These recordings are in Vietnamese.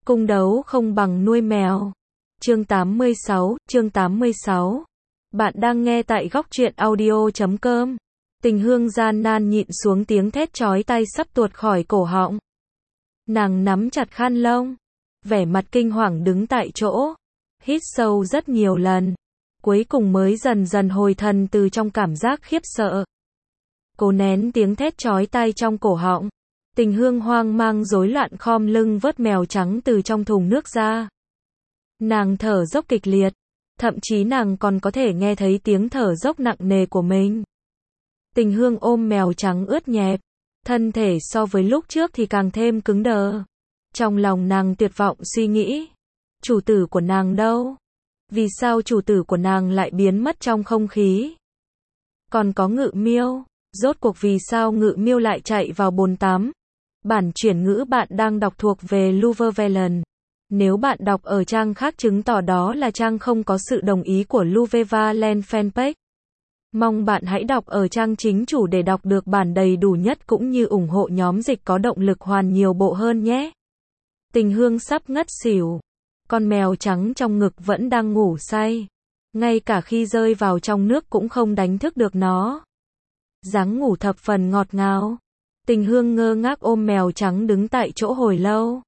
Cung đấu không bằng nuôi mèo. Chương 86. Bạn đang nghe tại góc truyện audio.com. Tình Hương gian nan nhịn xuống tiếng thét chói tai sắp tuột khỏi cổ họng. Nàng nắm chặt khăn lông, vẻ mặt kinh hoàng đứng tại chỗ, hít sâu rất nhiều lần, cuối cùng mới dần dần hồi thần từ trong cảm giác khiếp sợ. Cố nén tiếng thét chói tai trong cổ họng, Tình Hương hoang mang rối loạn khom lưng vớt mèo trắng từ trong thùng nước ra. Nàng thở dốc kịch liệt, thậm chí nàng còn có thể nghe thấy tiếng thở dốc nặng nề của mình. Tình Hương ôm mèo trắng ướt nhẹp, thân thể so với lúc trước thì càng thêm cứng đờ. Trong lòng nàng tuyệt vọng suy nghĩ, chủ tử của nàng đâu? Vì sao chủ tử của nàng lại biến mất trong không khí? Còn có Ngự Miêu, rốt cuộc vì sao Ngự Miêu lại chạy vào bồn tắm? Bản chuyển ngữ bạn đang đọc thuộc về Luvevelen. Nếu bạn đọc ở trang khác chứng tỏ đó là trang không có sự đồng ý của Luvevelen fanpage. Mong bạn hãy đọc ở trang chính chủ để đọc được bản đầy đủ nhất cũng như ủng hộ nhóm dịch có động lực hoàn nhiều bộ hơn nhé. Tình Hương sắp ngất xỉu. Con mèo trắng trong ngực vẫn đang ngủ say. Ngay cả khi rơi vào trong nước cũng không đánh thức được nó. Dáng ngủ thập phần ngọt ngào. Tình Hương ngơ ngác ôm mèo trắng đứng tại chỗ hồi lâu.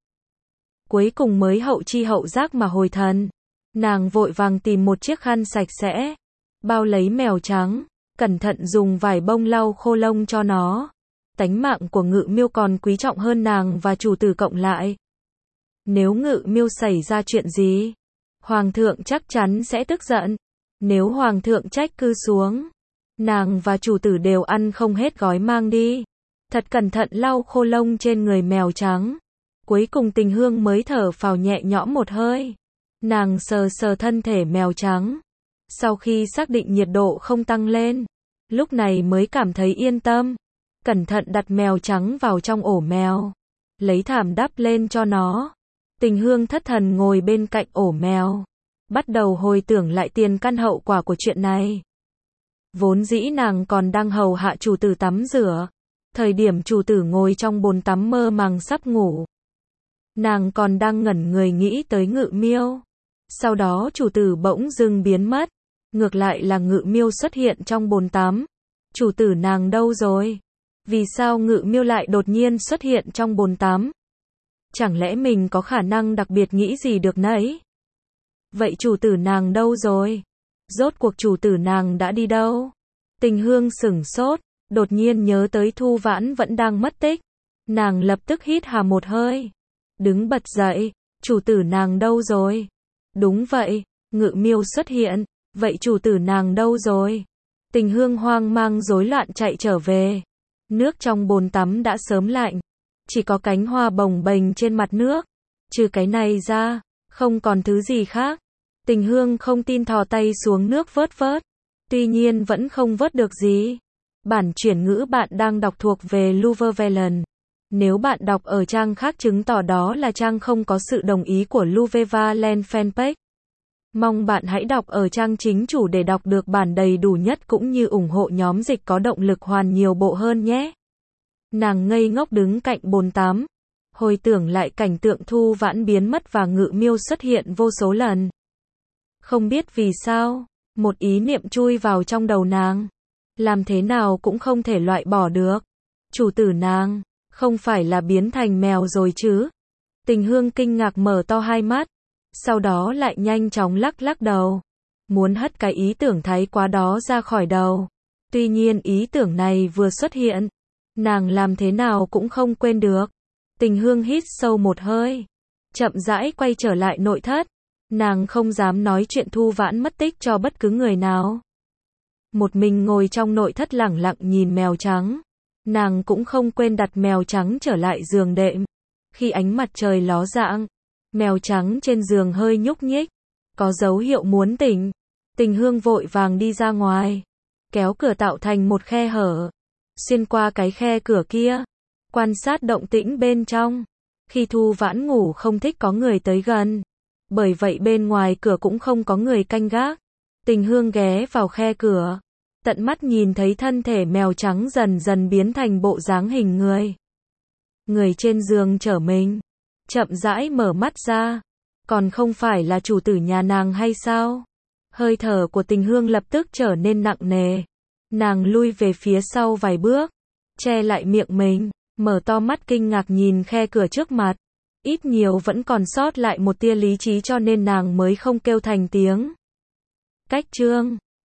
Cuối cùng mới hậu chi hậu giác mà hồi thần. Nàng vội vàng tìm một chiếc khăn sạch sẽ, bao lấy mèo trắng, cẩn thận dùng vải bông lau khô lông cho nó. Tánh mạng của Ngự Miêu còn quý trọng hơn nàng và chủ tử cộng lại. Nếu Ngự Miêu xảy ra chuyện gì, Hoàng thượng chắc chắn sẽ tức giận. Nếu Hoàng thượng trách cứ xuống, nàng và chủ tử đều ăn không hết gói mang đi. Thật cẩn thận lau khô lông trên người mèo trắng. Cuối cùng Tình Hương mới thở phào nhẹ nhõm một hơi. Nàng sờ sờ thân thể mèo trắng. Sau khi xác định nhiệt độ không tăng lên, lúc này mới cảm thấy yên tâm. Cẩn thận đặt mèo trắng vào trong ổ mèo, lấy thảm đắp lên cho nó. Tình Hương thất thần ngồi bên cạnh ổ mèo, bắt đầu hồi tưởng lại tiền căn hậu quả của chuyện này. Vốn dĩ nàng còn đang hầu hạ chủ tử tắm rửa. Thời điểm chủ tử ngồi trong bồn tắm mơ màng sắp ngủ, nàng còn đang ngẩn người nghĩ tới Ngự Miêu. Sau đó chủ tử bỗng dưng biến mất. Ngược lại là Ngự Miêu xuất hiện trong bồn tắm. Chủ tử nàng đâu rồi? Vì sao Ngự Miêu lại đột nhiên xuất hiện trong bồn tắm? Chẳng lẽ mình có khả năng đặc biệt nghĩ gì được nấy? Vậy chủ tử nàng đâu rồi? Rốt cuộc chủ tử nàng đã đi đâu? Tình Hương sửng sốt, đột nhiên nhớ tới Thu Vãn vẫn đang mất tích. Nàng lập tức hít hà một hơi, đứng bật dậy. Chủ tử nàng đâu rồi? Đúng vậy, Ngự Miêu xuất hiện. Vậy chủ tử nàng đâu rồi? Tình Hương hoang mang rối loạn chạy trở về. Nước trong bồn tắm đã sớm lạnh, chỉ có cánh hoa bồng bềnh trên mặt nước. Trừ cái này ra, không còn thứ gì khác. Tình Hương không tin thò tay xuống nước vớt vớt. Tuy nhiên vẫn không vớt được gì. Bản chuyển ngữ bạn đang đọc thuộc về Luvevelen. Nếu bạn đọc ở trang khác chứng tỏ đó là trang không có sự đồng ý của Luvevelen fanpage. Mong bạn hãy đọc ở trang chính chủ để đọc được bản đầy đủ nhất cũng như ủng hộ nhóm dịch có động lực hoàn nhiều bộ hơn nhé. Nàng ngây ngốc đứng cạnh bồn tắm, hồi tưởng lại cảnh tượng Thu Vãn biến mất và Ngự Miêu xuất hiện vô số lần. Không biết vì sao, một ý niệm chui vào trong đầu nàng. Làm thế nào cũng không thể loại bỏ được. Chủ tử nàng, không phải là biến thành mèo rồi chứ? Tình Hương kinh ngạc mở to hai mắt. Sau đó lại nhanh chóng lắc lắc đầu. Muốn hất cái ý tưởng thái quá đó ra khỏi đầu. Tuy nhiên ý tưởng này vừa xuất hiện, nàng làm thế nào cũng không quên được. Tình Hương hít sâu một hơi, chậm rãi quay trở lại nội thất. Nàng không dám nói chuyện Thu Vãn mất tích cho bất cứ người nào. Một mình ngồi trong nội thất lẳng lặng nhìn mèo trắng. Nàng cũng không quên đặt mèo trắng trở lại giường đệm. Khi ánh mặt trời ló dạng, mèo trắng trên giường hơi nhúc nhích, có dấu hiệu muốn tỉnh. Tình Hương vội vàng đi ra ngoài, kéo cửa tạo thành một khe hở. Xuyên qua cái khe cửa kia, quan sát động tĩnh bên trong. Khi Thu Vãn ngủ không thích có người tới gần, bởi vậy bên ngoài cửa cũng không có người canh gác. Tình Hương ghé vào khe cửa, tận mắt nhìn thấy thân thể mèo trắng dần dần biến thành bộ dáng hình người. Người trên giường trở mình. chậm rãi mở mắt ra. Còn không phải là chủ tử nhà nàng hay sao? Hơi thở của Tình Hương lập tức trở nên nặng nề. Nàng lui về phía sau vài bước, che lại miệng mình, mở to mắt kinh ngạc nhìn khe cửa trước mặt. Ít nhiều vẫn còn sót lại một tia lý trí cho nên nàng mới không kêu thành tiếng. Cách chương